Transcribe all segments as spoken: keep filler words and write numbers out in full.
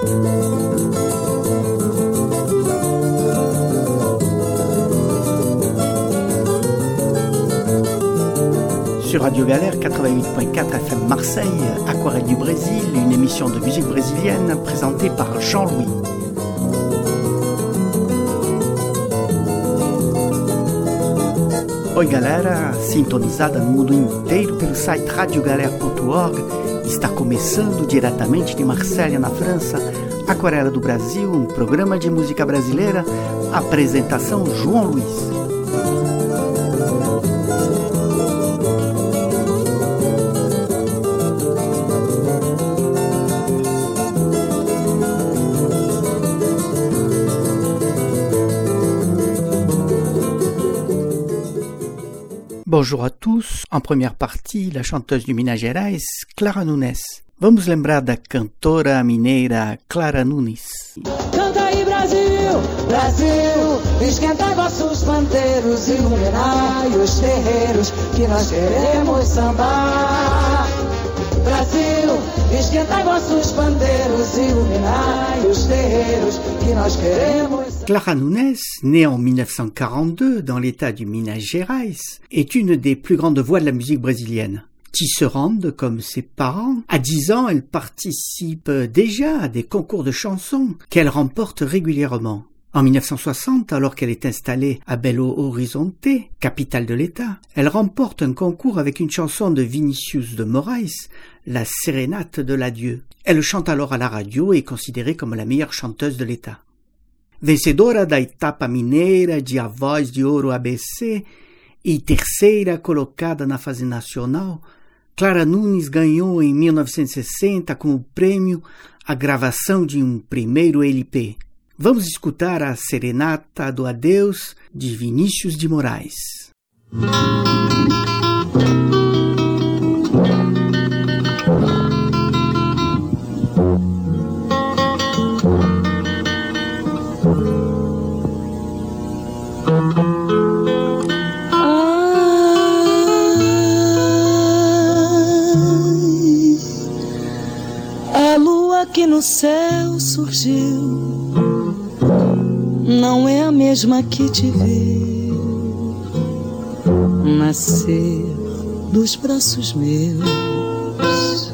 Sur Radio Galère quatre-vingt-huit point quatre F M Marseille, Aquarelle du Brésil, une émission de musique brésilienne présentée par Jean-Louis. Oi galera, sintonizada no mundo inteiro pelo site radio galère ponto org, está começando diretamente de Marselha, na França, Aquarela do Brasil, um programa de música brasileira, apresentação João Luiz. Bonjour à tous. En première partie, la chanteuse du Minas Gerais, Clara Nunes. Vamos lembrar da cantora mineira Clara Nunes. Canta aí, Brasil, Brasil, esquentai vossos pandeiros, iluminai os terreiros, que nós queremos sambar. Brasil, esquentai vossos pandeiros, iluminai os terreiros, que nós queremos. Clara Nunes, née en dix-neuf cent quarante-deux dans l'état du Minas Gerais, est une des plus grandes voix de la musique brésilienne. Tisserande comme ses parents, à dix ans, elle participe déjà à des concours de chansons qu'elle remporte régulièrement. En dix-neuf cent soixante, alors qu'elle est installée à Belo Horizonte, capitale de l'État, elle remporte un concours avec une chanson de Vinícius de Moraes, la Sérénate de l'Adieu. Elle chante alors à la radio et est considérée comme la meilleure chanteuse de l'État. Vencedora da etapa mineira de A Voz de Ouro A B C e terceira colocada na fase nacional, Clara Nunes ganhou em mil novecentos e sessenta como prêmio a gravação de um primeiro L P. Vamos escutar a Serenata do Adeus de Vinícius de Moraes. Que no céu surgiu não é a mesma que te viu nascer dos braços meus.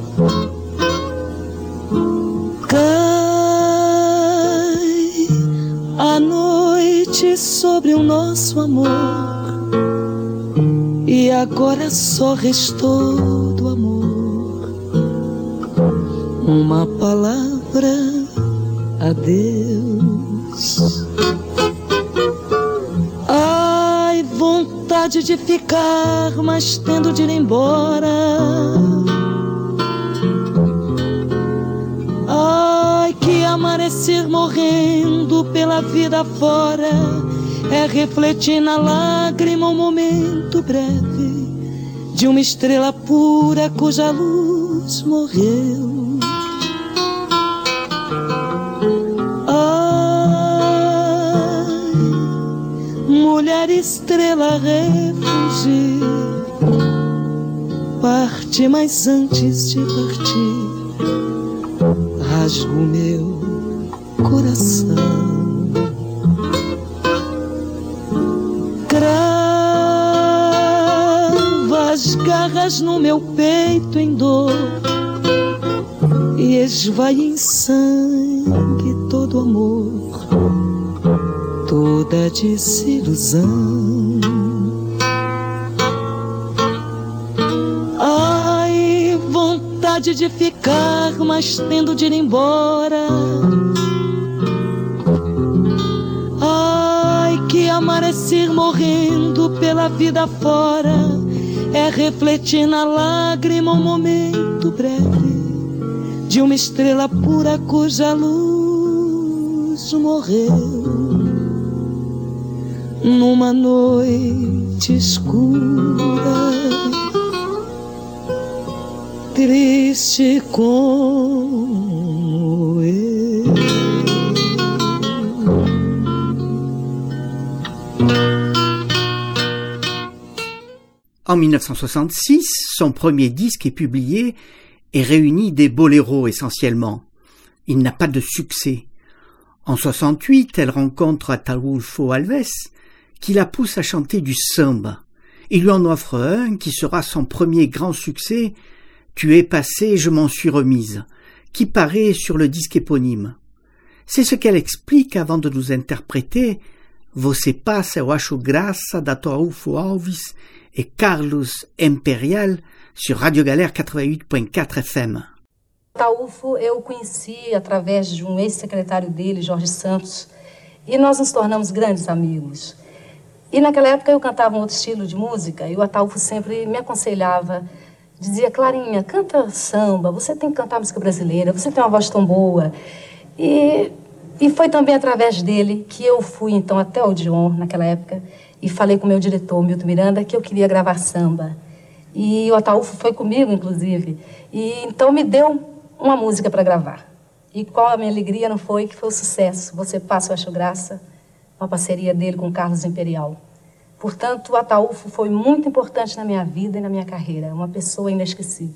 Cai a noite sobre o nosso amor e agora só restou do amor uma palavra, adeus. Ai, vontade de ficar, mas tendo de ir embora. Ai, que amanhecer morrendo pela vida fora é refletir na lágrima um momento breve de uma estrela pura cuja luz morreu. Mulher estrela refugir, parte, mas antes de partir, rasgo meu coração. Crava as garras no meu peito em dor e esvai em sangue todo amor, toda desilusão. Ai, vontade de ficar, mas tendo de ir embora. Ai, que amanhecer morrendo pela vida fora é refletir na lágrima um momento breve de uma estrela pura cuja luz morreu numa noite escura, triste como eu. En dix-neuf cent soixante-six, son premier disque est publié et réunit des boléros essentiellement. Il n'a pas de succès. En soixante-huit, elle rencontre Ataúlfo Alves, qui la pousse à chanter du samba. Il lui en offre un qui sera son premier grand succès, « Tu es passé, je m'en suis remise », qui paraît sur le disque éponyme. C'est ce qu'elle explique avant de nous interpréter « Você passa, eu acho graça » d'Ataúlfo Alves et Carlos Imperial sur Radio Galère quatre-vingt-huit point quatre F M. Ataúlfo eu o conheci através de um ex-secretário dele, Jorge Santos, e nós nos tornamos grandes amigos. E naquela época eu cantava um outro estilo de música e o Ataúlfo sempre me aconselhava, dizia: Clarinha, canta samba, você tem que cantar música brasileira, você tem uma voz tão boa. E, e foi também através dele que eu fui então até o Odeon naquela época e falei com o meu diretor, Milton Miranda, que eu queria gravar samba. E o Ataúlfo foi comigo, inclusive, e então me deu uma música para gravar. E qual a minha alegria não foi, que foi o sucesso. Você passa, eu acho graça, uma parceria dele com Carlos Imperial. Portanto, o Ataúlfo foi muito importante na minha vida e na minha carreira. Uma pessoa inesquecível.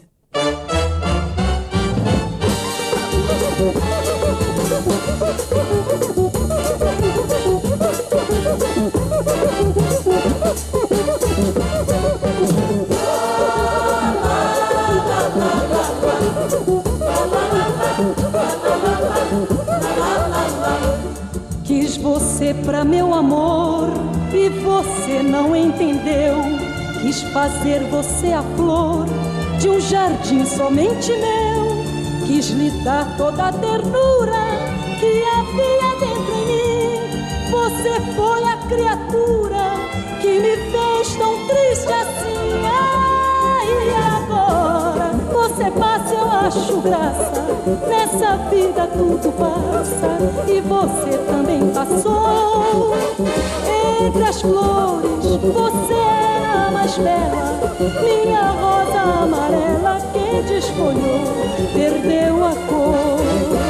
Quis você pra meu amor e você não entendeu. Quis fazer você a flor de um jardim somente meu. Quis lhe dar toda a ternura que havia dentro em mim. Você foi a criatura que me fez tão triste assim. Ai, e agora você passa, eu acho graça. Nessa vida tudo passa e você também passou. Entre as flores você era a mais bela, minha rosa amarela que desfolhou, perdeu a cor.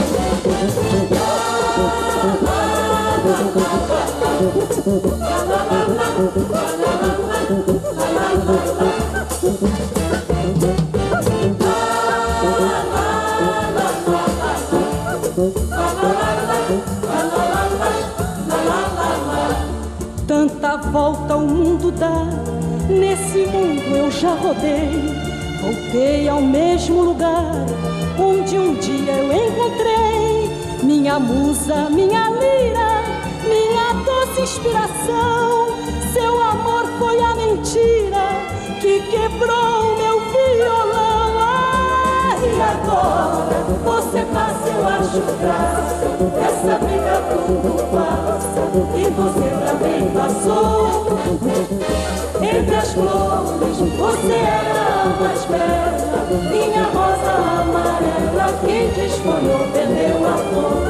Tanta volta o mundo dá, nesse mundo eu já rodei. Voltei ao mesmo lugar onde um dia eu encontrei minha musa, minha lira, minha doce inspiração. Seu amor foi a mentira que quebrou meu violão. Ah, e agora você passa, eu acho graça. Essa vida tudo passa e você também passou. Entre as flores você era a mais bela, minha rosa amarela que desfolhou, perdeu a flor.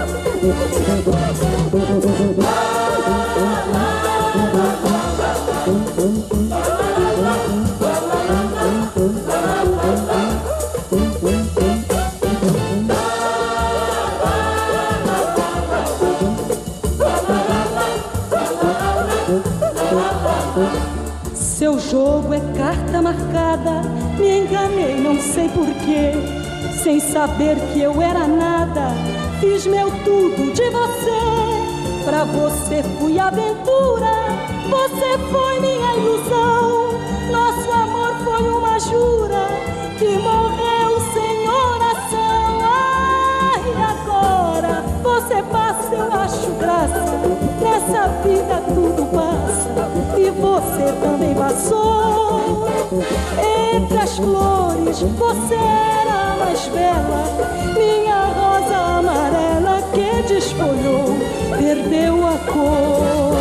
Seu jogo é carta marcada, me enganei, não sei porquê. Sem saber que eu era nada, fiz meu tudo de você. Pra você fui aventura, você foi minha ilusão. Nosso amor foi uma jura que morreu sem oração. Ai, agora você passa, eu acho graça. Nessa vida tudo passa e você também passou. Entre as flores você era a mais bela, minha rosa amarela que desfolhou, perdeu a cor.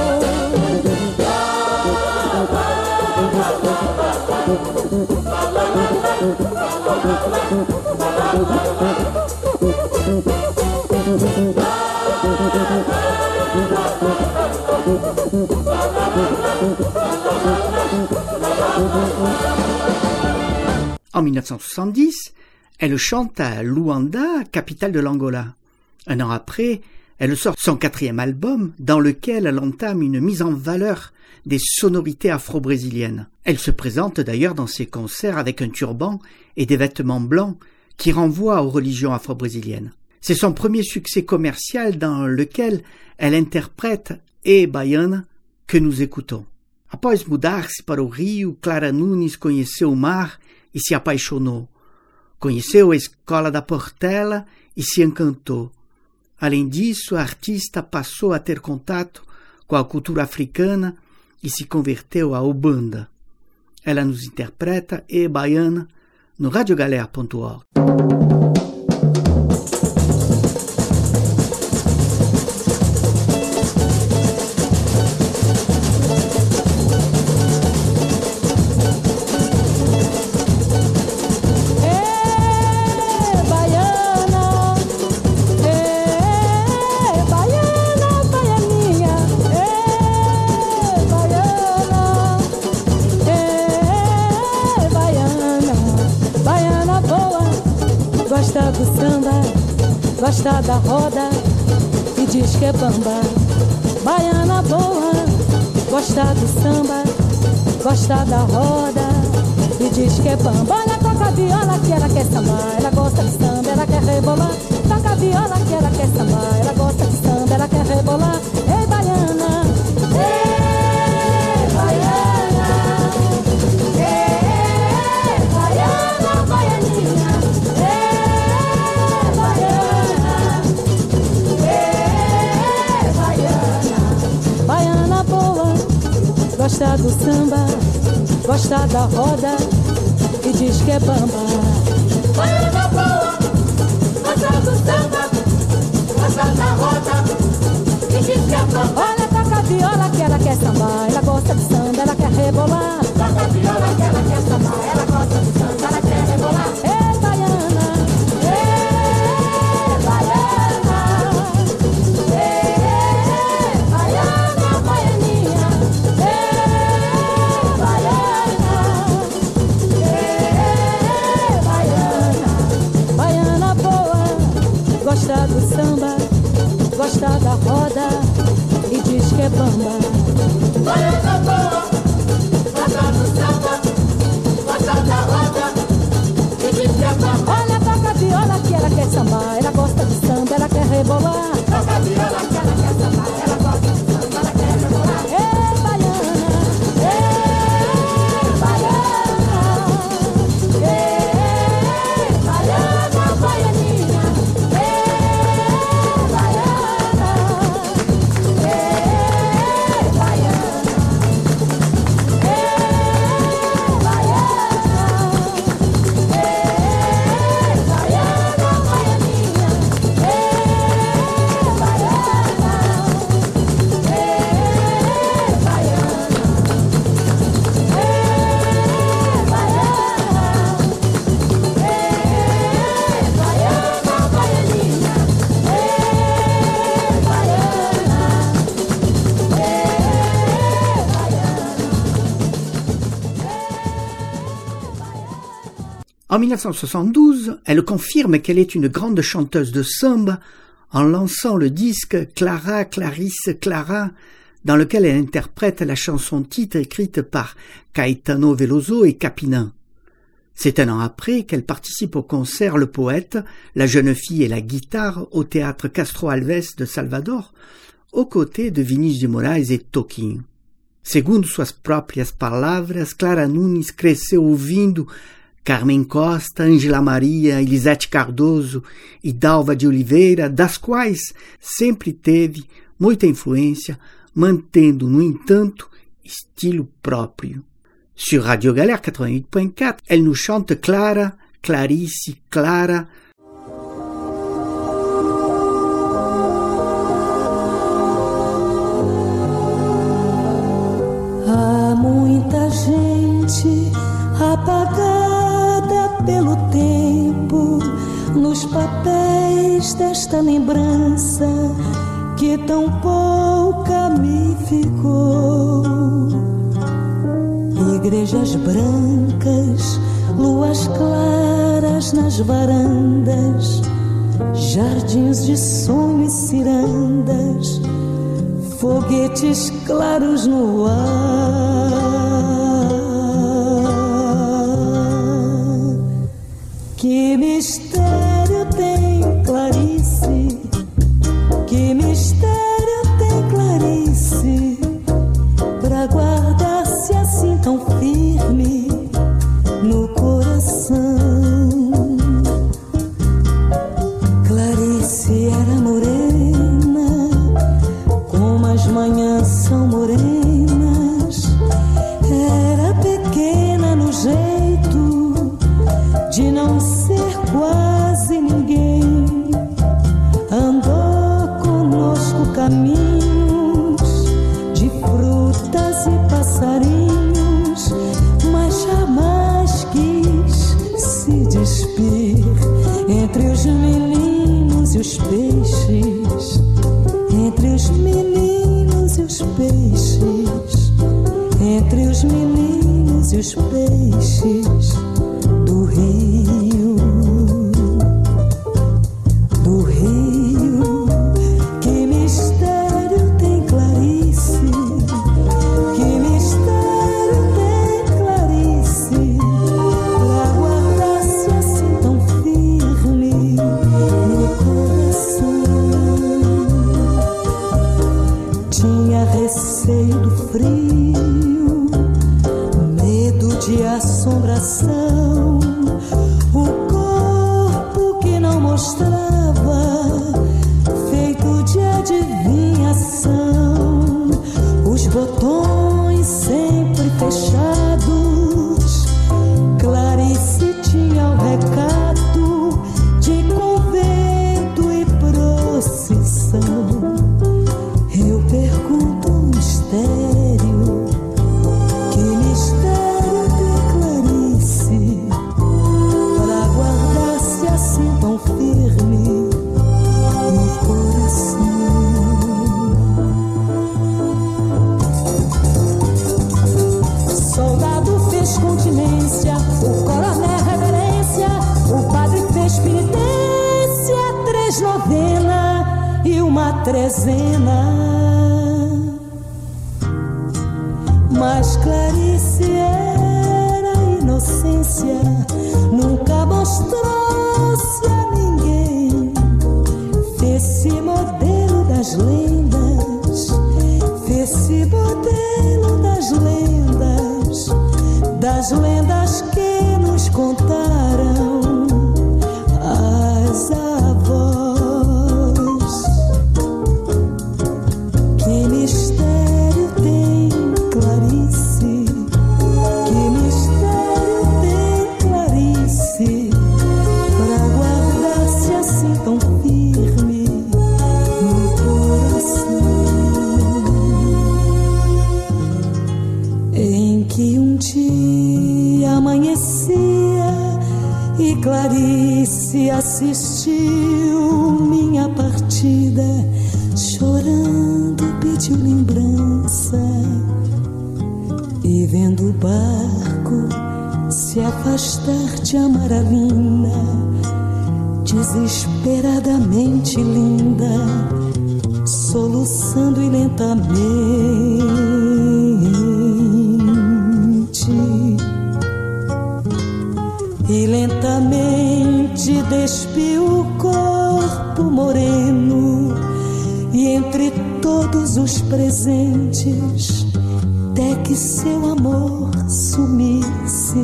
En mille neuf cent soixante-dix, elle chante à Luanda, capitale de l'Angola. Un an après, elle sort son quatrième album dans lequel elle entame une mise en valeur des sonorités afro-brésiliennes. Elle se présente d'ailleurs dans ses concerts avec un turban et des vêtements blancs qui renvoient aux religions afro-brésiliennes. C'est son premier succès commercial dans lequel elle interprète E Baiana que nous écoutons. Após mudar-se para o Rio, Clara Nunes conheceu o mar e se apaixonou. Conheceu a Escola da Portela e se encantou. Além disso, a artista passou a ter contato com a cultura africana e se converteu à Ubanda. Ela nos interpreta E Baiana no radiogalera ponto org. Gosta do samba, gosta da roda e diz que é bamba. Baiana boa, gosta do samba, gosta da roda e diz que é bamba. Olha, toca a viola que ela quer sambar, ela gosta de samba, ela quer rebolar. Toca a viola que ela quer sambar, ela gosta de samba, ela quer rebolar. Ei, baiana, ei, baiana, ei, baiana, baianinha. Gosta do samba, gosta da roda e diz que é bamba. Baiana boa, gosta do samba, gosta da roda e diz que é bamba. Olha, toca a viola que ela quer sambar, ela gosta de samba, ela quer rebolar. Toca a viola que ela quer sambar, ela gosta de samba, ela quer rebolar. Ei, baiana, ei, baiana, ei, baiana, baianinha. Gosta do samba, gosta da roda e diz que é bamba. Baiana boa, gosta do samba, gosta da roda e diz que é bamba. Olha, toca a viola que ela quer sambar, ela gosta de samba, ela quer rebolar. Toca a viola que ela quer sambar, ela gosta de samba, ela quer rebolar. Ei, baiana, ei, baiana, ei, baiana, baianinha. En dix-neuf cent soixante-douze, elle confirme qu'elle est une grande chanteuse de samba en lançant le disque Clara, Clarisse, Clara, dans lequel elle interprète la chanson-titre écrite par Caetano Veloso et Capinã. C'est un an après qu'elle participe au concert Le Poète, la jeune fille et la guitare au théâtre Castro Alves de Salvador, aux côtés de Vinícius de Moraes et Toquinho. Segundo suas próprias palavras, Clara Nunes cresceu ouvindo Carmen Costa, Ângela Maria, Elisete Cardoso e Dalva de Oliveira, das quais sempre teve muita influência, mantendo, no entanto, estilo próprio. Sur Radio Galère quatre-vingt-huit point quatre, elle nous chante Clara, Clarice, Clara. Há muita gente apagada pelo tempo nos papéis desta lembrança que tão pouca me ficou. Igrejas brancas, luas claras nas varandas, jardins de sonho e cirandas, foguetes claros no ar. Que mistério tem Clarice? caminhos de frutas e passarinhos, mas jamais quis se despir entre os meninos e os peixes, entre os meninos e os peixes, entre os meninos e os peixes do rio, do rio. Que mistério tem Clarice, que mistério tem Clarice, pra guardar-se assim tão firme no coração. Tinha receio do frio, medo de assombração, o corpo que não mostrava, feito de adivinhação, os botões sempre fechados. Clarice tinha o recado de convento e procissão. Eu pergunto um mistério, que mistério tem Clarice, para guardar-se assim tão firme no coração. Soldado fez continência, o coronel reverência, o padre fez penitência, três novena e uma trezena. Mas Clarice era inocência, nunca mostrou-se a ninguém. Fez-se modelo das lendas, fez-se modelo das lendas, das lendas que nos contaram as avós. Que mistério tem Clarice, que mistério tem Clarice, pra guardar-se assim tão firme no coração. Em que um dia amanhecia e Clarice assistiu minha partida, chorando pediu lembrança, e vendo o barco se afastar de Amaralina, desesperadamente linda, soluçando e lentamente, e lentamente despiu o corpo moreno, e entre todos os presentes, até que seu amor sumisse,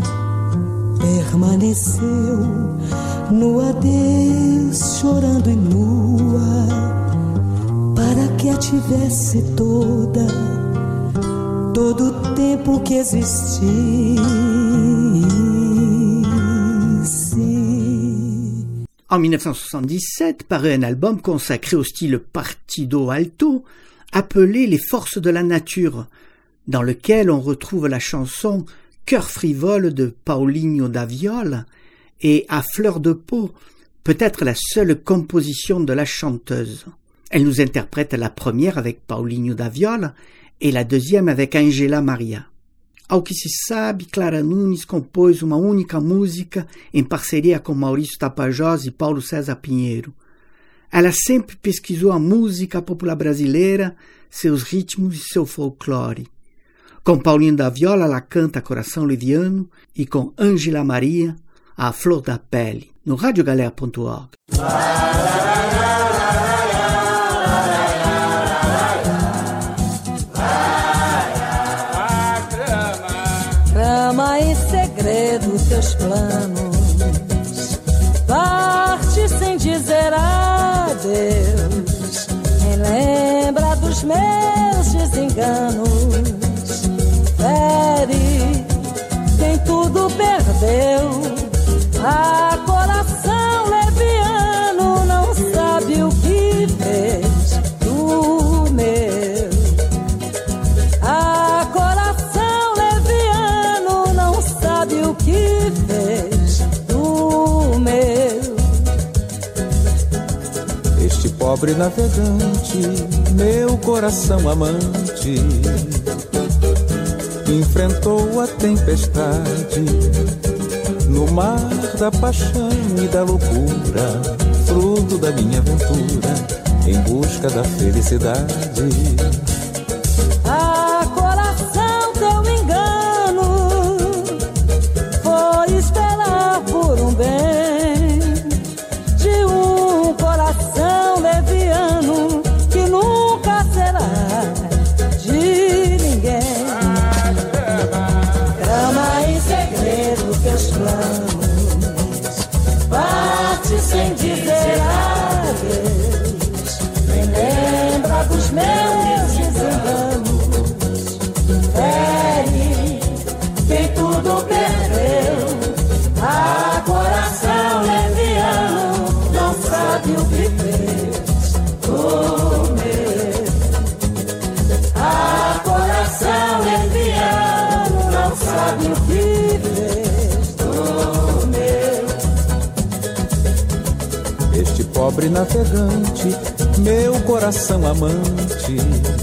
permaneceu no adeus, chorando e nua, para que a tivesse toda, todo o tempo que existisse. En mille neuf cent soixante-dix-sept paraît un album consacré au style partido alto, appelé Les Forces de la Nature, dans lequel on retrouve la chanson Cœur frivole de Paulinho da Viola et À fleur de peau, peut-être la seule composition de la chanteuse. Elle nous interprète la première avec Paulinho da Viola et la deuxième avec Angela Maria. Ao que se sabe, Clara Nunes compôs uma única música em parceria com Maurício Tapajós e Paulo César Pinheiro. Ela sempre pesquisou a música popular brasileira, seus ritmos e seu folclore. Com Paulinho da Viola, ela canta Coração Liviano e com Angela Maria, A Flor da Pele, no radiogalera ponto org. Trama em segredo teus planos, parte sem dizer adeus, relembra dos meus desenganos, fere quem tudo perdeu, a coração leviano não sabe o que fez, tu pobre navegante, meu coração amante, enfrentou a tempestade no mar da paixão e da loucura, fruto da minha aventura, em busca da felicidade. Ah, coração, teu engano foi esperar por um bem de um coração leviano que nunca será de ninguém. Trama em segredo teus planos, parte sem dizer adeus, nem lembra dos meus desenganos, fere quem tudo perdeu. Ah, coração leviano, não sabe o que fez o meu. Ah, coração leviano, não sabe o que fez o meu. Este pobre navegante, meu coração amante,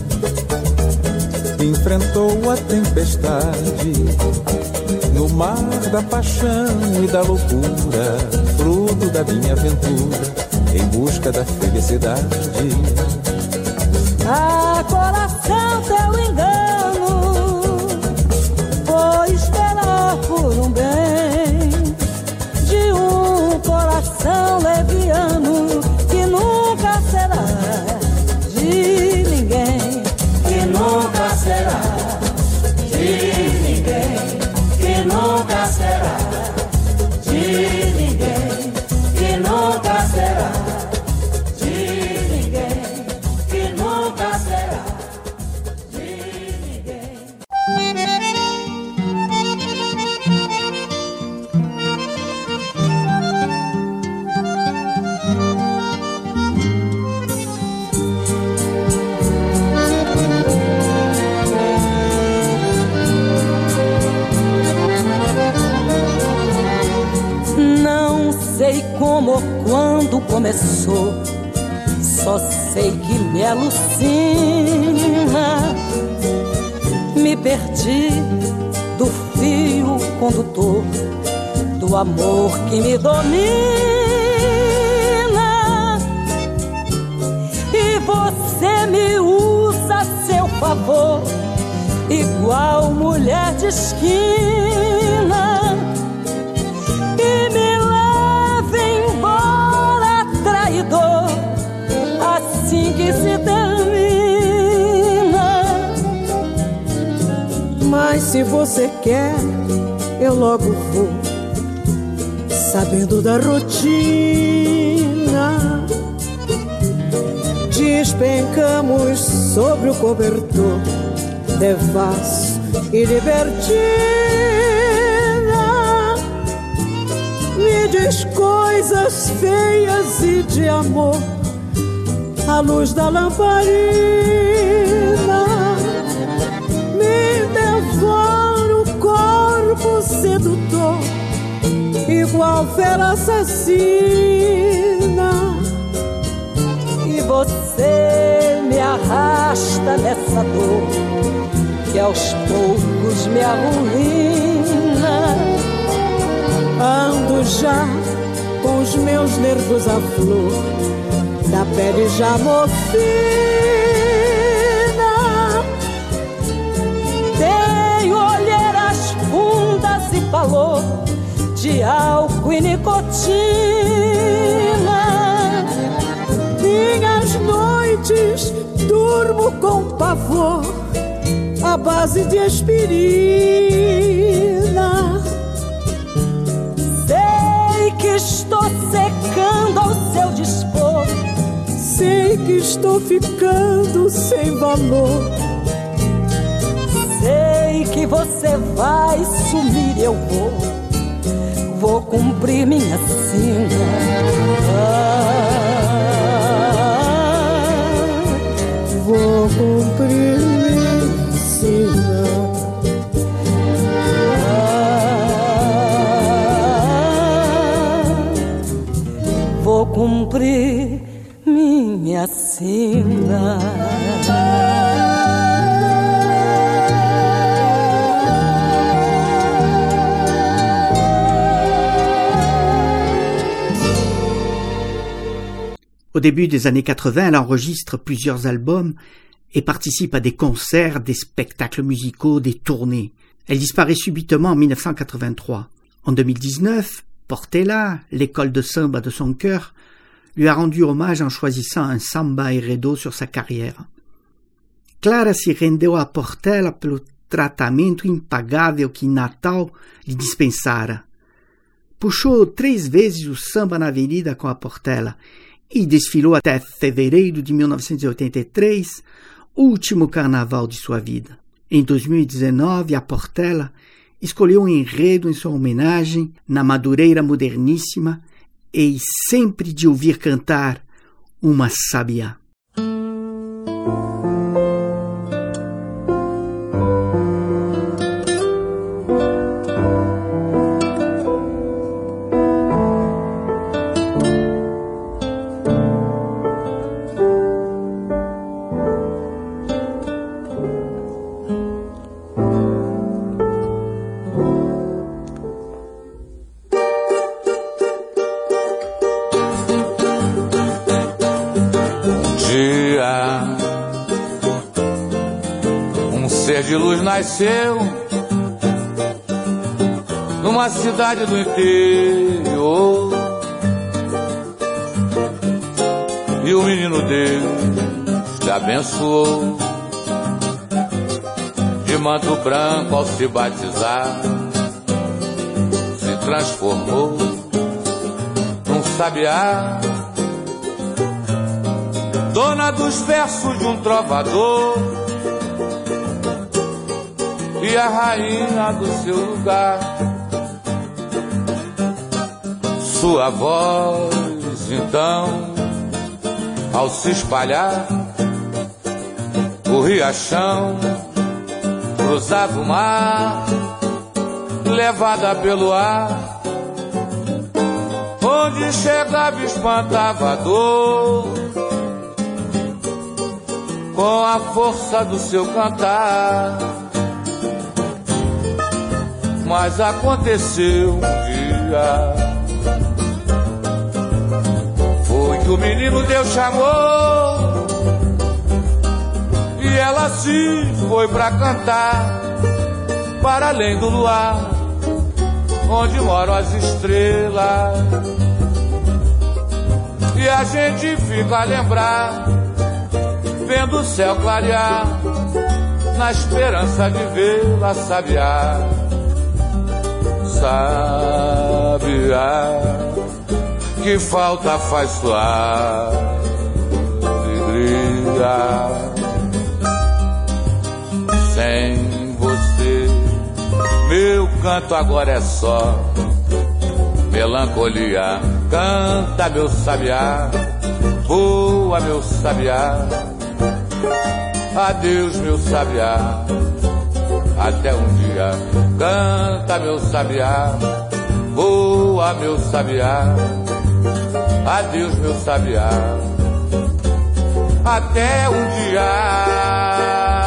enfrentou a tempestade no mar da paixão e da loucura, fruto da minha aventura, em busca da felicidade. Ah, coração, teu engano foi esperar por um bem de um coração leviano que nunca será de ninguém, que nunca será de ninguém, que nunca será de ninguém, que nunca será de ninguém, que nunca será de ninguém. Não sei como ou quando começou, só sei que me alucina. Me perdi do fio condutor do amor que me domina, e você me usa a seu favor, igual mulher de esquina, e me leva embora traidor, assim que se termina. Mas se você quer, eu logo vou, sabendo da rotina. Despencamos sobre o cobertor, devasso e libertina. Me diz coisas feias e de amor, à luz da lamparina. Me devora o corpo sedutor, igual fera assassina. E você me arrasta nessa dor que aos poucos me arruína. Ando já com os meus nervos à flor, da pele já mofina. Tenho olheiras fundas e valor de álcool e nicotina. Minhas noites durmo com pavor, à base de aspirina. Sei que estou secando ao seu dispor, sei que estou ficando sem valor. Sei que você vai sumir e eu vou, vou cumprir minha sina. Ah, vou cumprir minha sina. Ah, vou cumprir minha sina. cena. Au début des années quatre-vingts, elle enregistre plusieurs albums et participe à des concerts, des spectacles musicaux, des tournées. Elle disparaît subitement en dix-neuf cent quatre-vingt-trois. En deux mille dix-neuf, Portela, l'école de samba de son cœur, lui a rendu hommage en choisissant un samba enredo sur sa carrière. Clara se rendeu a Portela pelo tratamento impagável que Natal lhe dispensara. Puxou três vezes o samba na avenida com a Portela e desfilou até fevereiro de mil novecentos e oitenta e três, último carnaval de sua vida. Em dois mil e dezenove, a Portela escolheu um enredo em sua homenagem na Madureira Moderníssima e sempre de ouvir cantar uma sabiá. De luz nasceu numa cidade do interior e o menino Deus te abençoou de manto branco ao se batizar, se transformou num sabiá, dona dos versos de um trovador e a rainha do seu lugar. Sua voz, então, ao se espalhar, o riachão cruzava o mar, levada pelo ar, onde chegava espantava a dor, com a força do seu cantar. Mas aconteceu um dia, foi que o menino Deus chamou e ela se foi pra cantar para além do luar, onde moram as estrelas. E a gente fica a lembrar, vendo o céu clarear, na esperança de vê-la sabiá. Sabiá, que falta faz sua alegria. Sem você, meu canto agora é só melancolia. Canta, meu sabiá, voa, meu sabiá. Adeus, meu sabiá, até um dia. Canta, meu sabiá, voa, meu sabiá. Adeus, meu sabiá, até um dia.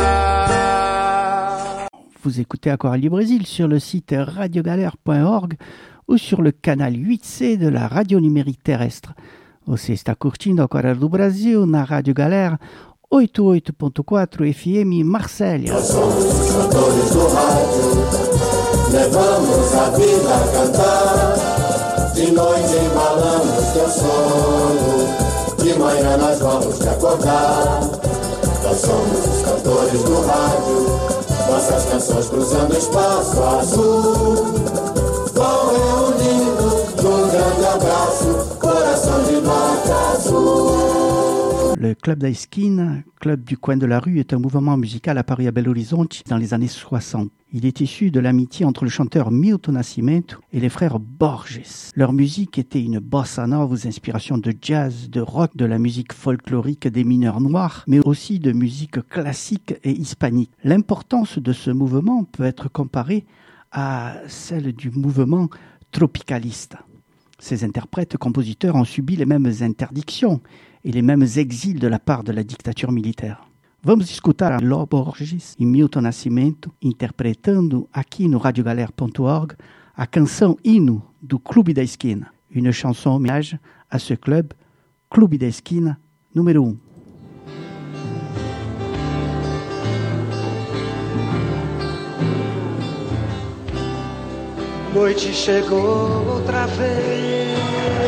Vous écoutez Accord du Brésil sur le site radiogalère point org ou sur le canal huit C de la radio numérique terrestre. Você está curtindo Accord do Brasil na Rádio Galera oitenta e oito ponto quatro F M Marsella. Nós somos os cantores do rádio, levamos a vida a cantar. De noite embalamos teu sono, de manhã nós vamos te acordar. Nós somos os cantores do rádio, nossas canções cruzando o espaço azul. Vão reunindo num grande abraço, coração de nota azul. Le Club da Esquina, Club du coin de la rue, est un mouvement musical apparu à Belo Horizonte dans les années soixante. Il est issu de l'amitié entre le chanteur Milton Nascimento et les frères Borges. Leur musique était une bossa nova aux inspirations de jazz, de rock, de la musique folklorique des mineurs noirs, mais aussi de musique classique et hispanique. L'importance de ce mouvement peut être comparée à celle du mouvement tropicaliste. Ces interprètes compositeurs ont subi les mêmes interdictions e les mêmes exils de la part de la dictature militaire. Vamos escutar Ló Borges e Milton Nascimento interpretando aqui no radiogalère ponto org a canção hino do Clube da Esquina, une chanson hommage à ce club, Clube da Esquina número um. Noite chegou outra vez,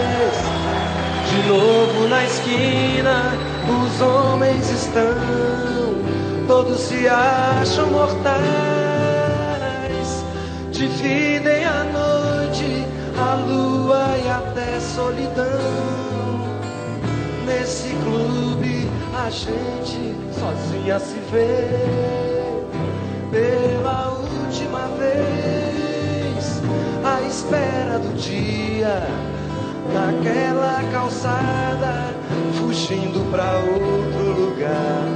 de novo na esquina, os homens estão, todos se acham mortais, dividem a noite, a lua e até solidão. Nesse clube a gente sozinha se vê, pela última vez, à espera do dia, naquela calçada, fugindo pra outro lugar.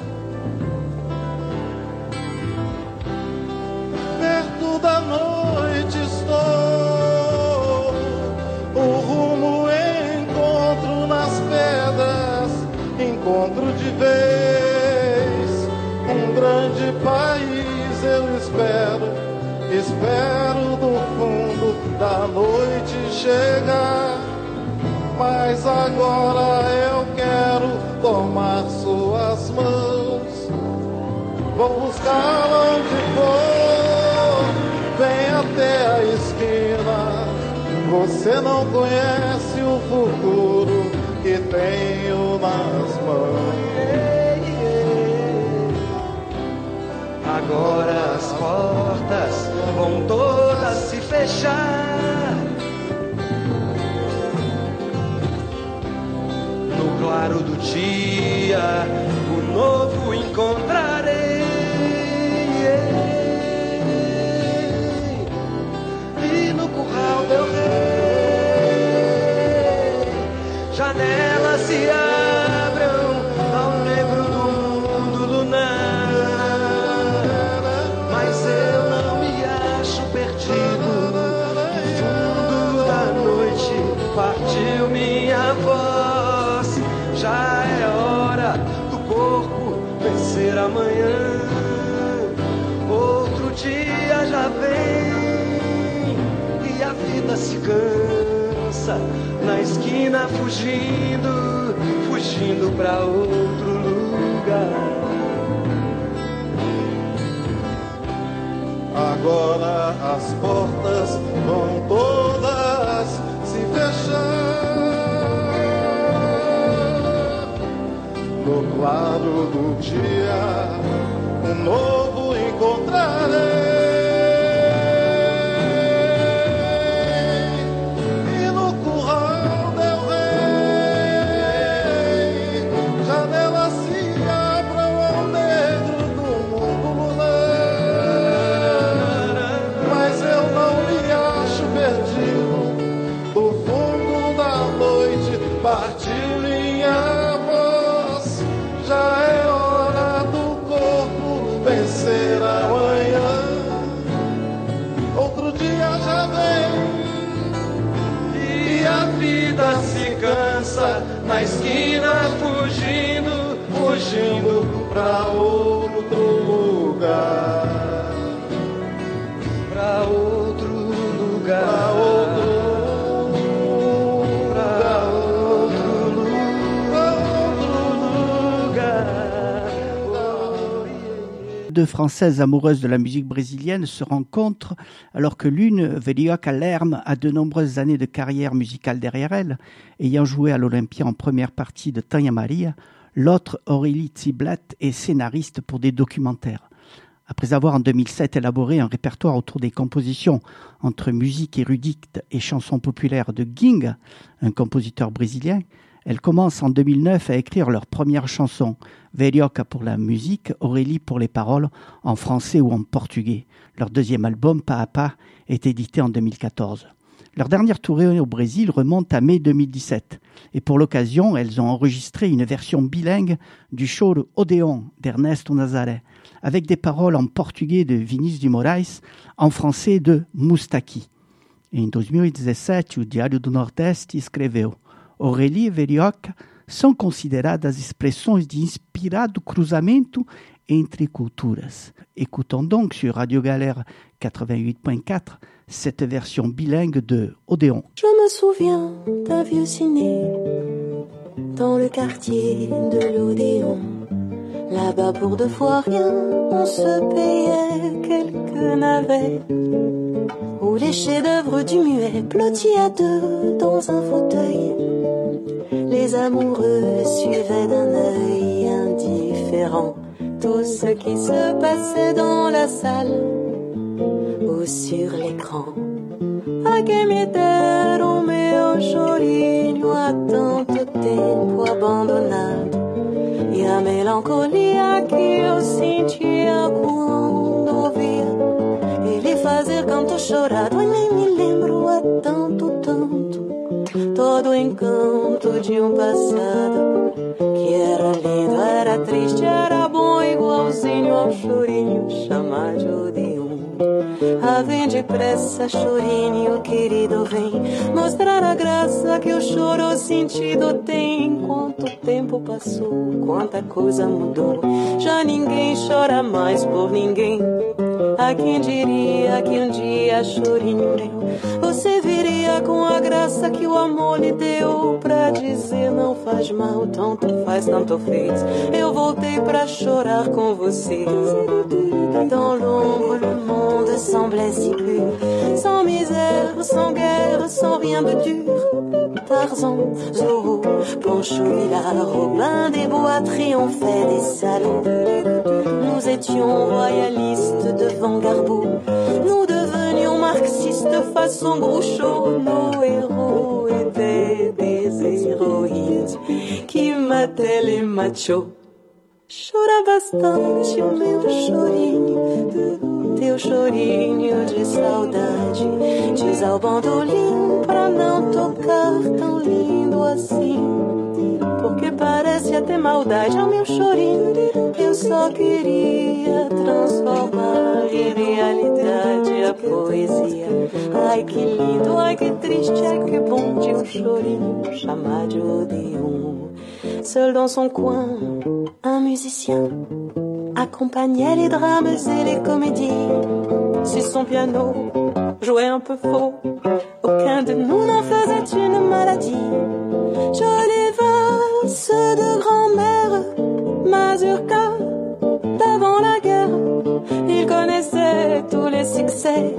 Perto da noite estou, o rumo encontro nas pedras, encontro de vez, um grande país eu espero, espero do fundo da noite chegar. Mas agora eu quero tomar suas mãos, vou buscá-la onde for, vem até a esquina. Você não conhece o futuro que tenho nas mãos. Agora as portas vão todas se fechar. No claro do dia, o novo encontrarei. E no curral del rei, janelas se abram ao negro do mundo lunar. Mas eu não me acho perdido. No fundo da noite partiu minha voz. Já é hora do corpo vencer amanhã. Outro dia já vem e a vida se cansa na esquina, fugindo, fugindo pra outro lugar. Agora as portas vão todas se fechar. No claro do dia, um novo encontrarei. E no curral del rei, janelas se abram ao negro do mundo lunar. Mas eu não me acho perdido. Do fundo da noite partiu minha voz. Já é hora do corpo vencer amanhã. Outro dia já vem e a vida se cansa na esquina, fugindo, fugindo pra outro lugar. Pra outro lugar. Pra outro Deux Françaises amoureuses de la musique brésilienne se rencontrent alors que l'une, Velioca Lerme, a de nombreuses années de carrière musicale derrière elle, ayant joué à l'Olympia en première partie de Tânia Maria. L'autre, Aurélie Tsiblat, est scénariste pour des documentaires. Après avoir en deux mille sept élaboré un répertoire autour des compositions entre musique érudite et chansons populaires de Ging, un compositeur brésilien, elle commence en deux mille neuf à écrire leur première chanson, Velioca pour la musique, Aurélie pour les paroles, en français ou en portugais. Leur deuxième album, Pas à Pas, est édité en deux mille quatorze. Leur dernière tournée au Brésil remonte à mai deux mille dix-sept. Et pour l'occasion, elles ont enregistré une version bilingue du show Odéon d'Ernesto Nazaré, avec des paroles en portugais de Vinícius de Moraes, en français de Moustaki. Em dois mil e dezessete, o Diário do Nordeste escreveu: Aurélie e Verioca são consideradas expressões de inspirado cruzamento entre culturas. Écoutons donc sur Radio Galère quatre-vingt-huit point quatre cette version bilingue de Odéon. Je me souviens d'un vieux ciné dans le quartier de l'Odéon. Là-bas pour deux fois rien, on se payait quelques navets. Où les chefs-d'œuvre du muet blottis à deux dans un fauteuil. Les amoureux suivaient d'un œil indifférent tout ce qui se passait dans la salle ou sur l'écran. A che mi deram meu chorinho há tanto tempo abandonado. E a melancolia que eu sentia quando ouvia ele fazer canto chorado. E nem me lembro há tanto, tanto todo o encanto de um passado que era lindo, era triste, era bom, igualzinho ao chorinho chamado de um. Ah, vem depressa, chorinho querido, vem mostrar a graça que o choro sentido tem. Quanto tempo passou, quanta coisa mudou, já ninguém chora mais por ninguém. A quem diria que um dia, chorinho meu, você viria com a graça que o amor lhe deu pra dizer não faz mal, tanto faz, tanto fez. Eu voltei pra chorar com você. Dans l'ombre le monde semblait si pur, sans misère, sans guerre, sans rien de dur. Tarzan, Zorro, Pancho Villa, Robin des Bois triomphaient des salons. Nous étions royalistes devant Garbeau, nous devenions marxistes façon Groucho. Nos héros étaient des héroïnes qui mataient les machos. Chora bastante o meu chorinho, teu chorinho de saudade. Diz ao bandolim pra não tocar tão lindo assim, porque parece até maldade ao meu chorinho. Eu só queria transformar em realidade a poesia. Ai que lindo, ai que triste, ai que bom de um chorinho chamado de um. Seul dans son coin, un musicien accompagnait les drames et les comédies. Si son piano jouait un peu faux, aucun de nous n'en faisait une maladie. Jolie valse de grand-mère, mazurka d'avant la guerre. Il connaissait tous les succès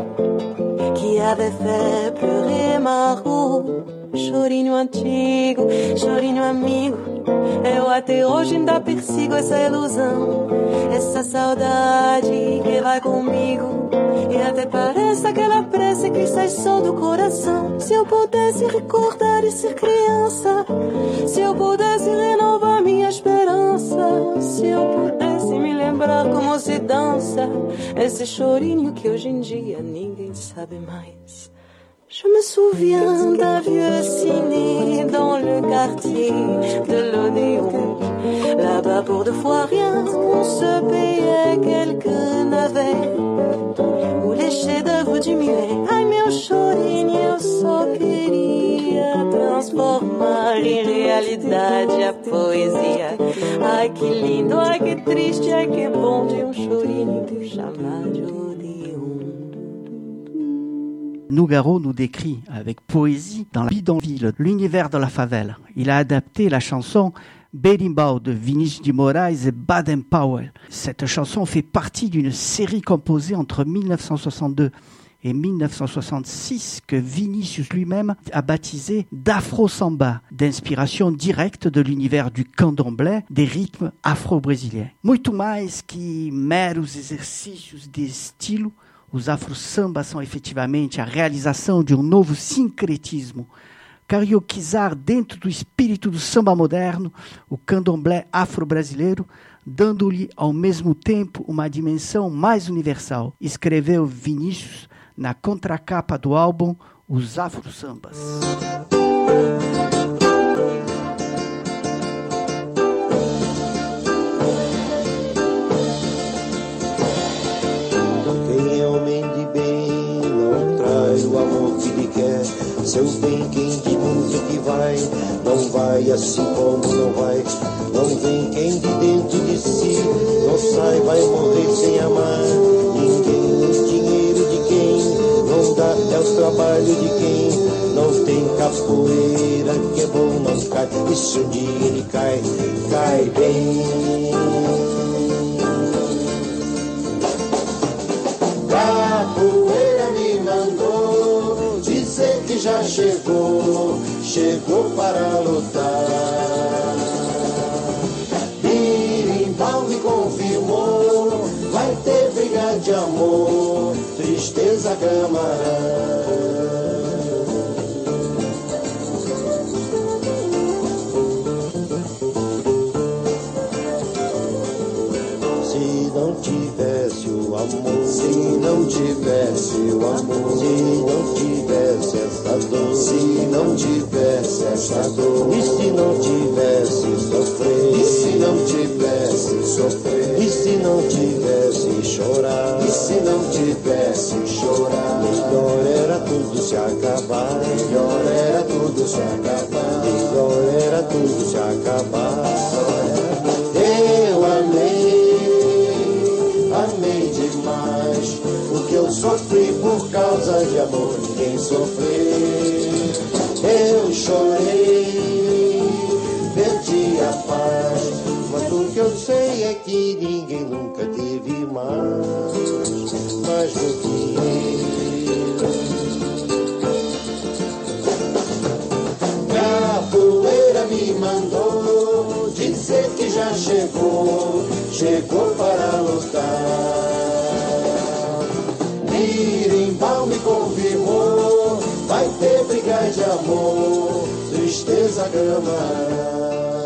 qui avaient fait pleurer Margot. Chorinho antigo, chorinho amigo, eu até hoje ainda persigo essa ilusão, essa saudade que vai comigo. E até parece aquela prece que sai só do coração. Se eu pudesse recordar e ser criança, se eu pudesse renovar minha esperança, se eu pudesse me lembrar como se dança esse chorinho que hoje em dia ninguém sabe mais. Je me souviens d'un vieux ciné dans le quartier de l'Odéon. Là-bas pour deux fois rien, on se payait quelques navets. Où les chefs-d'œuvre du muet, ai meu chorinho, eu só queria transformar em realidade a poesia. Ai que lindo, ai que triste, ai que bom de um chorinho chamado de um. Nougaro nous décrit avec poésie dans la bidonville l'univers de la favela. Il a adapté la chanson Berimbau de Vinícius de Moraes et Baden Powell. Cette chanson fait partie d'une série composée entre mille neuf cent soixante-deux et mille neuf cent soixante-six que Vinícius lui-même a baptisé d'Afro Samba, d'inspiration directe de l'univers du candomblé, des rythmes afro-brésiliens. Muito mais que meros exercícios de estilo, os afro-sambas são efetivamente a realização de um novo sincretismo, carioquizar dentro do espírito do samba moderno o candomblé afro-brasileiro, dando-lhe ao mesmo tempo uma dimensão mais universal, escreveu Vinícius na contracapa do álbum Os Afro-Sambas. O amor que lhe vai, assim como não vai. Não vem quem de dentro de si não sai, vai morrer sem amar ninguém. O dinheiro de quem não dá é o trabalho de quem não tem capoeira, que é bom não cai. E se um dia ele cai, cai bem. Capoeira me mandou dizer que já chegou, chegou para lutar. Birimbau me confirmou, vai ter briga de amor, tristeza camarada. Se não tivesse o amor, se não tivesse o amor, se não tivesse essa dor, se não tivesse essa dor, e se não tivesse sofrer, e se não tivesse sofrer, e se não tivesse chorar, e se não tivesse chorar, melhor era tudo se acabar, melhor era tudo se acabar, melhor era tudo se acabar. Eu amei, amei demais, o que eu sofri por causa de amor ninguém sofreu. Eu chorei, perdi a paz, mas o que eu sei é que ninguém nunca teve mais, mais do que eu. Capoeira me mandou dizer que já chegou, chegou para lutar. Birimbau me confirmou, vai ter briga de amor, tristeza camarada.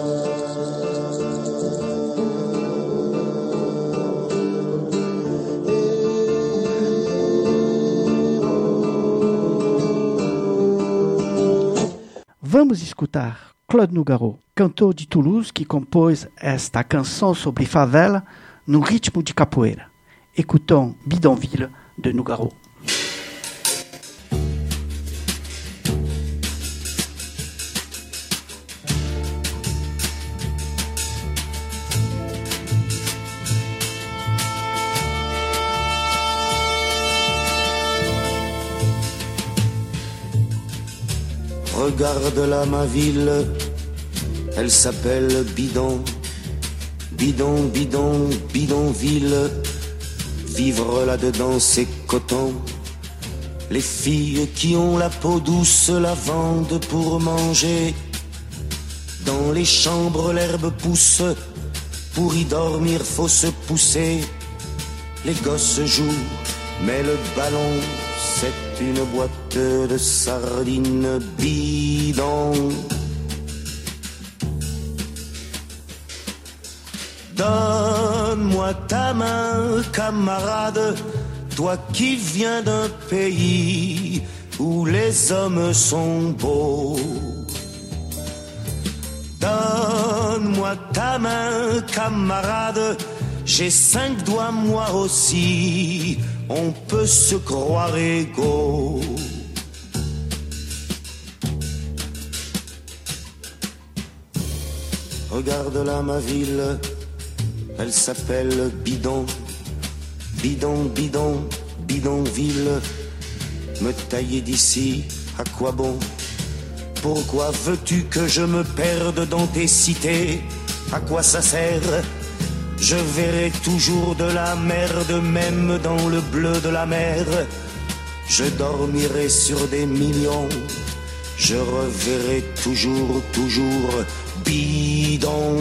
Vamos escutar Claude Nougaro, cantor de Toulouse que compôs esta canção sobre favela no ritmo de capoeira. Écoutons Bidonville de Nougaro. Regarde-la ma ville, elle s'appelle Bidon. Bidon, bidon, bidonville. Vivre là-dedans c'est coton. Les filles qui ont la peau douce la vendent pour manger. Dans les chambres l'herbe pousse, pour y dormir faut se pousser. Les gosses jouent, mais le ballon c'est une boîte de sardines bidon. Donne-moi ta main, camarade, toi qui viens d'un pays où les hommes sont beaux. Donne-moi ta main, camarade, j'ai cinq doigts moi aussi, on peut se croire égaux. Regarde là ma ville, elle s'appelle Bidon. Bidon, bidon, bidonville. Me tailler d'ici, à quoi bon? Pourquoi veux-tu que je me perde dans tes cités? À quoi ça sert? Je verrai toujours de la merde, même dans le bleu de la mer. Je dormirai sur des millions, je reverrai toujours, toujours bidon.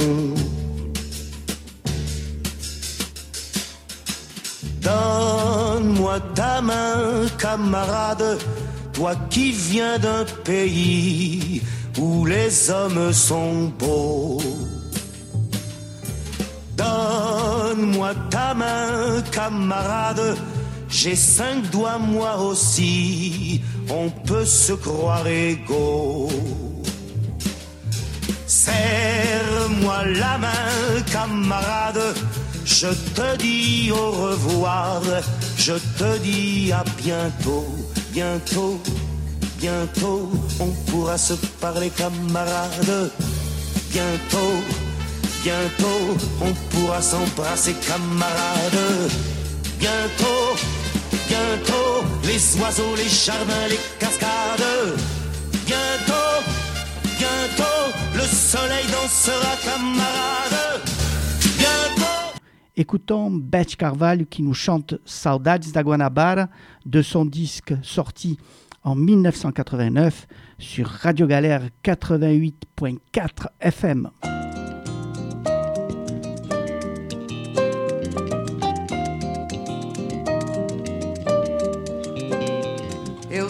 Donne-moi ta main, camarade, toi qui viens d'un pays où les hommes sont beaux. Donne-moi ta main, camarade, j'ai cinq doigts moi aussi, on peut se croire égaux. Serre-moi la main, camarade, je te dis au revoir, je te dis à bientôt, bientôt, bientôt, on pourra se parler, camarade. Bientôt, bientôt, on pourra s'embrasser camarades. Bientôt, bientôt, les oiseaux, les jardins, les cascades. Bientôt, bientôt, le soleil dansera camarades. Bientôt. Écoutons Beth Carvalho qui nous chante Saudades da Guanabara de son disque sorti en dix-neuf cent quatre-vingt-neuf sur Radio Galère quatre-vingt-huit point quatre F M. Eu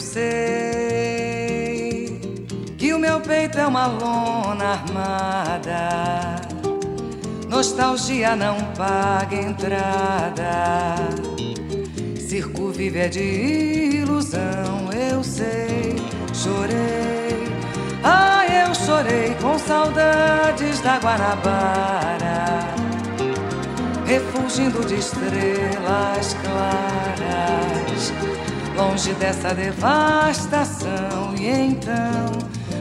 sei que o meu peito é uma lona armada, nostalgia não paga entrada, circo vive é de ilusão. Eu sei, chorei, ah, eu chorei com saudades da Guanabara, refugindo de estrelas claras, longe dessa devastação. E então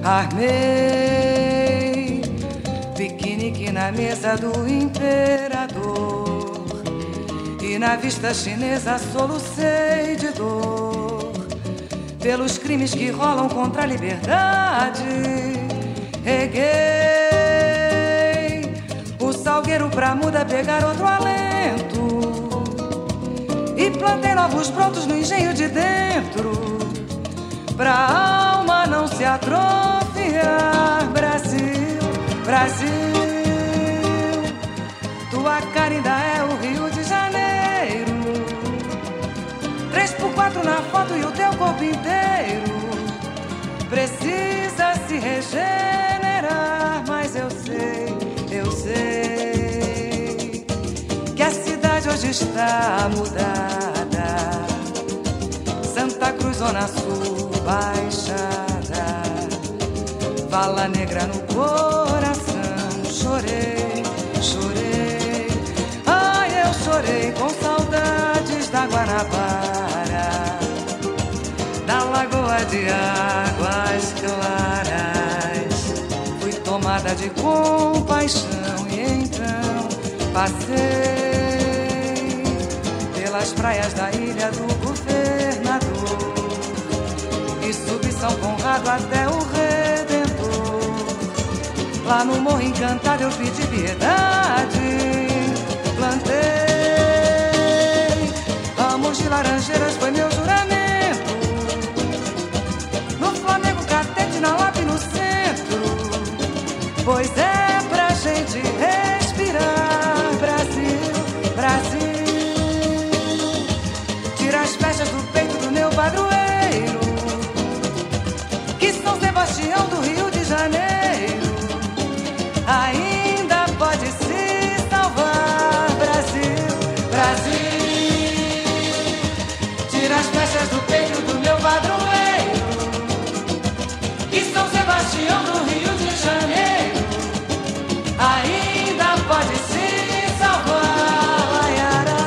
armei piquenique na mesa do imperador, e na vista chinesa solucei de dor pelos crimes que rolam contra a liberdade. Reguei o salgueiro pra muda pegar outro alento, e plantei novos brotos no engenho de dentro, pra alma não se atrofiar. Brasil, Brasil, tua cara ainda é o Rio de Janeiro, três por quatro na foto e o teu corpo inteiro precisa se regenerar. Mas eu sei, eu sei que a cidade hoje está mudada. Santa Cruz, Zona Sul, Baixada, Vala Negra no coração. Chorei, chorei, ai, eu chorei com saudades da Guanabara, da lagoa de águas claras. Fui tomada de compaixão e então passei pelas praias da ilha do governador e subi São Conrado até o Redentor. Lá no Morro Encantado eu pedi piedade, plantei ramos de laranjeiras, foi meu juramento. No Flamengo, Catete, na Lapa e no centro, pois é pra gente respirar. Brasil, Brasil, tira as flechas do peito do meu padroeiro, que São Sebastião do Rio de Janeiro ainda pode se salvar. Brasil, Brasil, tira as flechas do peito do meu padroeiro, que São Sebastião do Rio de Janeiro ainda pode se salvar. Laiara,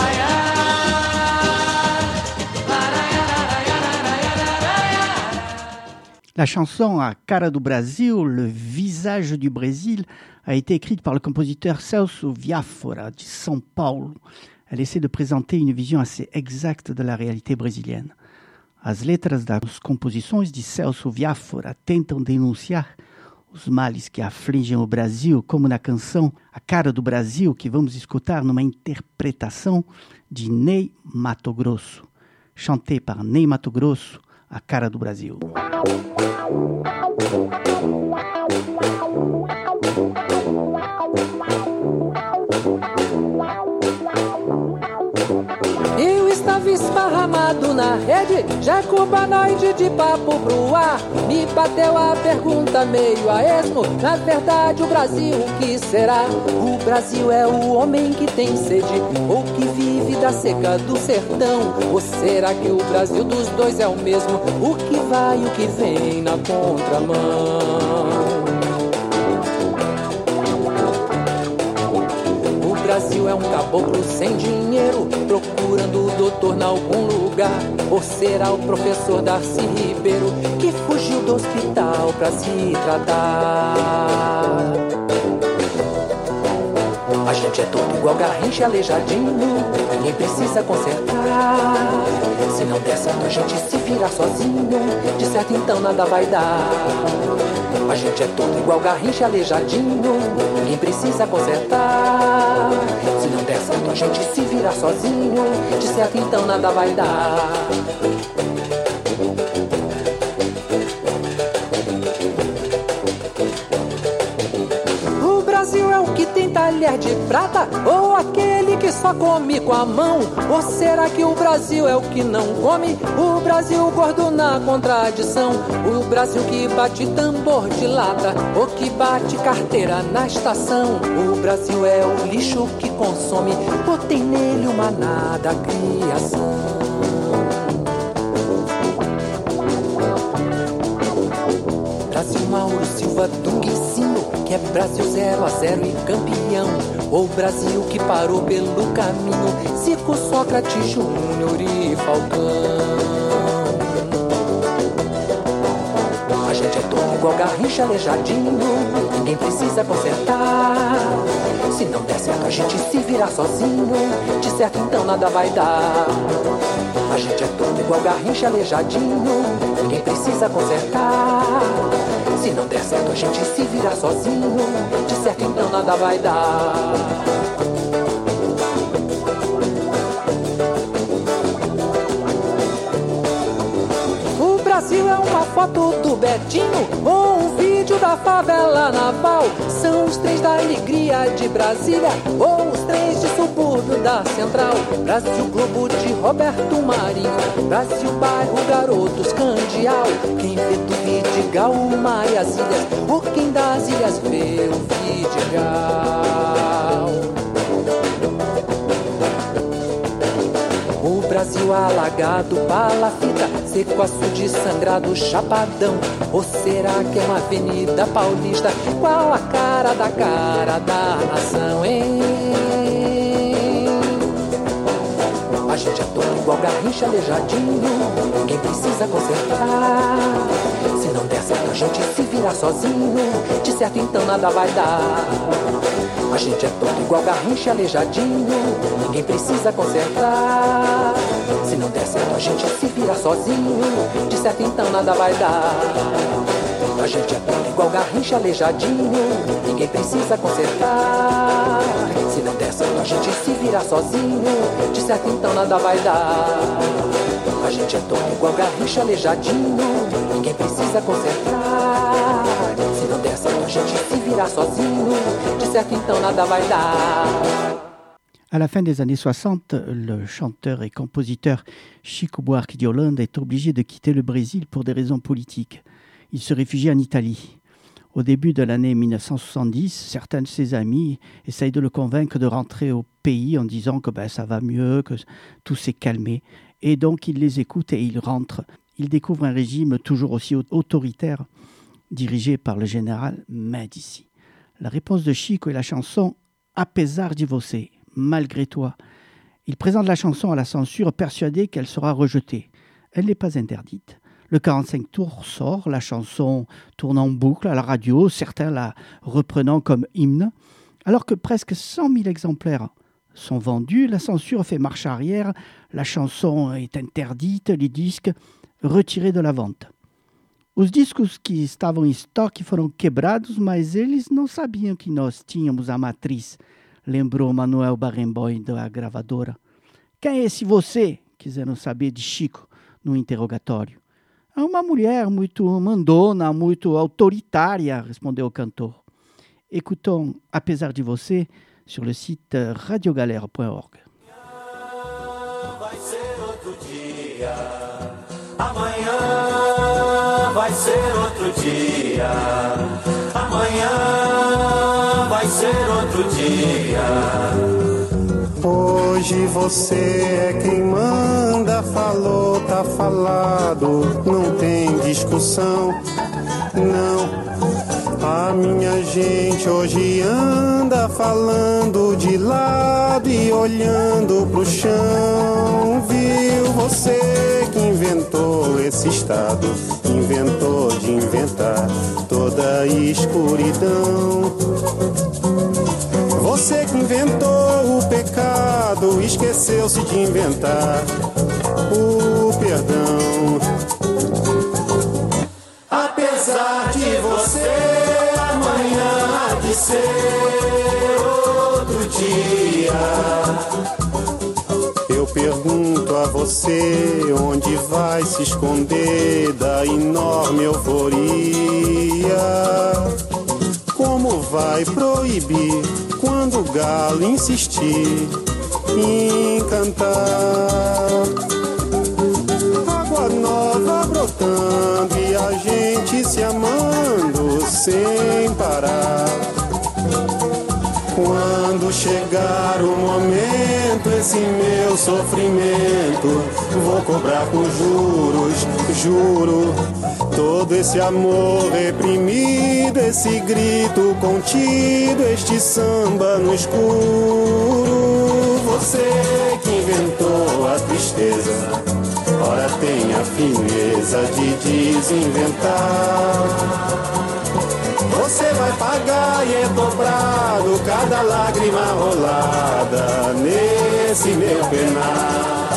La chanson A Cara do Brasil, le visage du Brésil, a été écrite par le compositeur Celso Viafora de São Paulo. Elle essaie de présenter une vision assez exacte de la réalité brésilienne. As letras das composições de Celso Viafora tentam denunciar os males que afligem o Brasil, como na canção A Cara do Brasil, que vamos escutar numa interpretação de Ney Matogrosso. Chantée par Ney Matogrosso, A Cara do Brasil. Eu estava esparramado na rede, jacobanoide de papo pro ar. Me bateu a pergunta meio a esmo, na verdade o Brasil o que será? O Brasil é o homem que tem sede, ou que vive da seca do sertão? Ou será que o Brasil dos dois é o mesmo, o que vai e o que vem na contramão? Brasil é um caboclo sem dinheiro, procurando o doutor em algum lugar. Ou será o professor Darcy Ribeiro, que fugiu do hospital pra se tratar? A gente é todo igual Garrincha, aleijadinho, ninguém precisa consertar. Se não der certo a gente se virar sozinho, de certo então nada vai dar. A gente é todo igual Garrincha, aleijadinho, ninguém precisa consertar. Se não der certo a gente se virar sozinho, de certo então nada vai dar. O Brasil é o que tem talher de prata, ou aquele que só come com a mão? Ou será que o Brasil é o que não come? O Brasil gordo na contradição. O Brasil que bate tambor de lata, ou que bate carteira na estação. O Brasil é o lixo que consome, ou tem nele uma nada criação. Brasil Mauro Silva do Guicinho, que é Brasil zero a zero e campeão. Ou Brasil que parou pelo caminho, Zico, Sócrates, Júnior e Falcão. A gente é todo igual Garrincha, aleijadinho, ninguém precisa consertar. Se não der certo a gente se virar sozinho, de certo então nada vai dar. A gente é todo igual Garrincha, aleijadinho, ninguém precisa consertar. Se não der certo a gente se virar sozinho, de certo então nada vai dar. O Brasil é uma foto do Betinho, ou um vídeo da favela naval. São os trens da alegria de Brasília, ou os trens de subúrbio da Central. Brasil Globo de Roberto Marinho, Brasil Bairro Garotos Candial. Quem vê do Vidigal uma e as ilhas, ou quem das ilhas vê o Vidigal. O Brasil alagado, palafita, seco, açude, sangrado, chapadão. Ou será que é uma avenida paulista? Qual a cara da cara da nação, hein? A gente é todo igual Garrincha, aleijadinho, ninguém precisa consertar. Se não der certo a gente se virar sozinho, de certo então nada vai dar. A gente é todo igual Garrincha, aleijadinho, ninguém precisa consertar. Se não der certo a gente se virar sozinho, de certo então nada vai dar. A gente é todo igual Garrincha, aleijadinho, ninguém precisa consertar. Se não der certo a gente se virar sozinho, de certo então nada vai dar. A gente é todo igual Garrincha, aleijadinho, ninguém precisa consertar. Se não der certo a gente se virar sozinho, de certo então nada vai dar. À la fin des années soixante, le chanteur et compositeur Chico Buarque de Holanda est obligé de quitter le Brésil pour des raisons politiques. Il se réfugie en Italie. Au début de l'année mille neuf cent soixante-dix, certains de ses amis essayent de le convaincre de rentrer au pays en disant que ben, ça va mieux, que tout s'est calmé. Et donc il les écoute et il rentre. Il découvre un régime toujours aussi autoritaire, dirigé par le général Médici. La réponse de Chico est la chanson « Apesar de você », malgré toi. Il présente la chanson à la censure, persuadé qu'elle sera rejetée. Elle n'est pas interdite. Le quarante-cinq tours sort, la chanson tourne en boucle à la radio, certains la reprenant comme hymne. Alors que presque cent mille exemplaires sont vendus, la censure fait marche arrière, la chanson est interdite, les disques retirés de la vente. Os discos que estavam em estoque foram quebrados, mas eles não sabiam que nós tínhamos a matriz, lembrou Manuel Barenboim da gravadora. Quem é esse você? Quiseram saber de Chico no interrogatório. É uma mulher muito mandona, muito autoritária, respondeu o cantor. Écoutons Apesar de você sur le site radiogalère ponto org. Vai ser outro dia, amanhã vai ser outro dia, amanhã vai ser outro dia. Hoje você é quem manda, falou, tá falado, não tem discussão, não. A minha gente hoje anda falando de lado e olhando pro chão. Viu você que inventou esse estado, inventou de inventar toda a escuridão. Você que inventou o pecado, esqueceu-se de inventar o perdão. Apesar de você, amanhã há de ser outro dia. Eu pergunto a você onde vai se esconder da enorme euforia. Como vai proibir quando o galo insistir em cantar? Água nova brotando e a gente se amando sem parar. Quando chegar o momento, esse meu sofrimento vou cobrar com juros, juro. Todo esse amor reprimido, esse grito contido, este samba no escuro. Você que inventou a tristeza, ora tem a fineza de desinventar. Você vai pagar e é dobrado cada lágrima rolada nesse meu penar.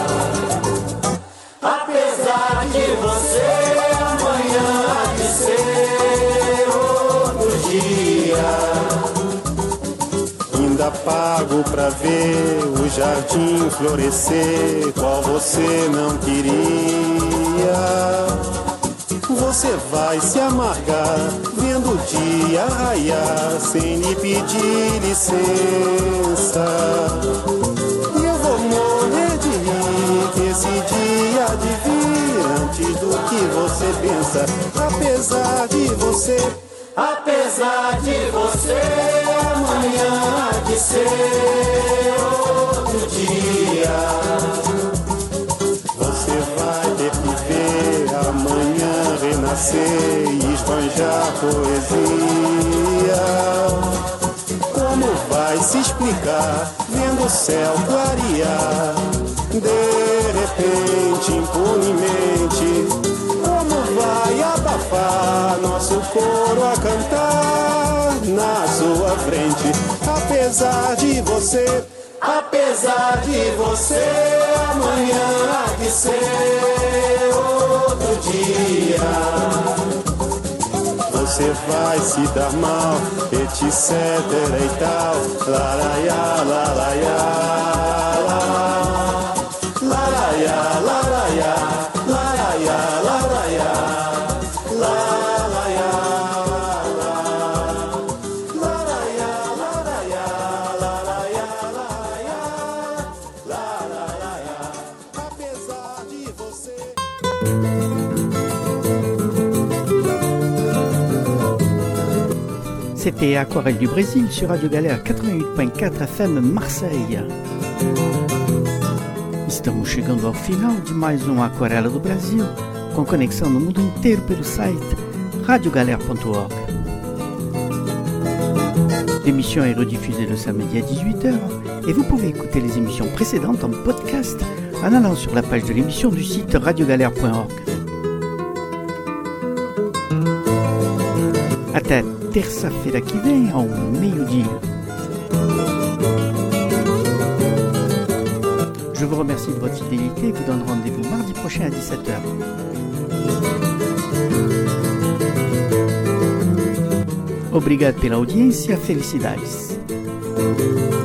Apesar de você, amanhã há de ser outro dia. Ainda pago pra ver o jardim florescer, qual você não queria. Você vai se amargar vendo o dia raiar sem lhe pedir licença. E eu vou morrer de rir que esse dia há de vir antes do que você pensa. Apesar de você, apesar de você, amanhã há de ser outro dia. Você vai ter que ver amanhã renascer e esbanjar poesia. Como vai se explicar vendo o céu clarear de repente, impunemente? Como vai abafar nosso coro a cantar na sua frente? Apesar de você, apesar de você, amanhã há de ser outro dia. Você vai se dar mal, etc e tal. Laraiá, laraiá, laraiá, laraiá, laraiá, laraiá, laraiá. C'était Aquarelle du Brésil sur Radio Galère quatre-vingt-huit ponto quatro F M Marseille. Estamos chegando ao final de mais um Aquarela do Brasil, com conexão no mundo inteiro pelo site radio galère ponto org. L'émission est rediffusée le samedi à dix-huit heures et vous pouvez écouter les émissions précédentes en podcast en allant sur la page de l'émission du site radio galère ponto org. Até terça-feira que vem, ao meio-dia. Je vous remercie de votre fidélité et vous donne rendez-vous mardi prochain à dix-sept heures. Obrigado pela audiência, felicidades.